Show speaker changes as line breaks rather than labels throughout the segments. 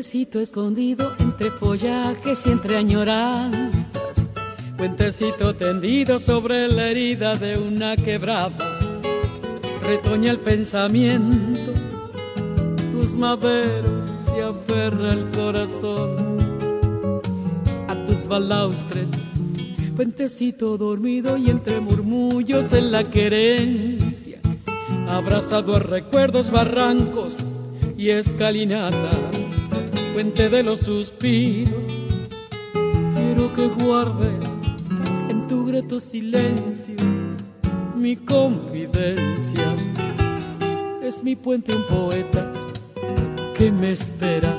Puentecito escondido entre follajes y entre añoranzas, puentecito tendido sobre la herida de una quebrada, retoña el pensamiento, tus maderos se aferra el corazón a tus balaustres. Puentecito dormido y entre murmullos en la querencia, abrazado a recuerdos, barrancos y escalinatas, puente de los suspiros, quiero que guardes en tu grato silencio mi confidencia. Es mi puente un poeta que me espera,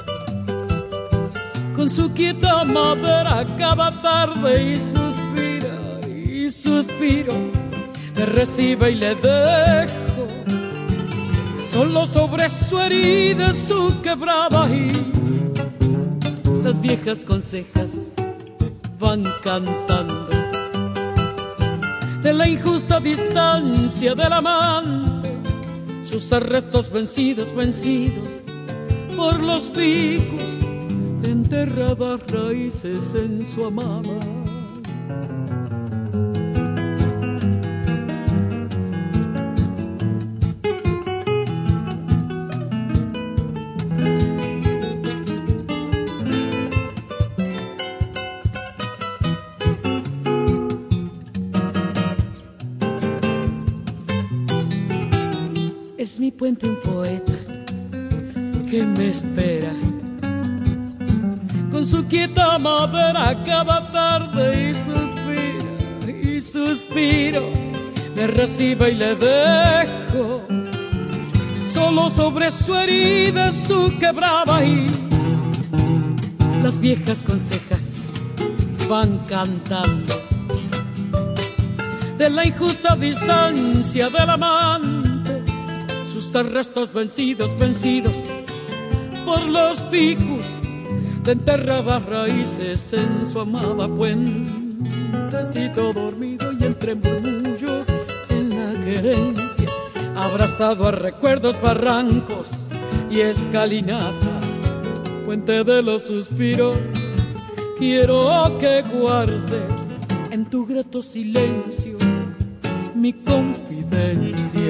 con su quieta madera cada tarde, y suspiro, me recibe y le dejo solo sobre su herida, su quebrada, y las viejas consejas van cantando de la injusta distancia del amante, sus arrestos vencidos, vencidos por los picos de enterradas raíces en su amada. Es mi puente un poeta que me espera, con su quieta madera cada tarde, y suspiro, me recibe y le dejo solo sobre su herida, su quebrada, y las viejas consejas van cantando de la injusta distancia del amante, sus arrestos vencidos, vencidos por los picos de enterradas raíces en su amada. Puentecito dormido y entre murmullos en la querencia, abrazado a recuerdos, barrancos y escalinatas, puente de los suspiros, quiero que guardes en tu grato silencio mi confidencia.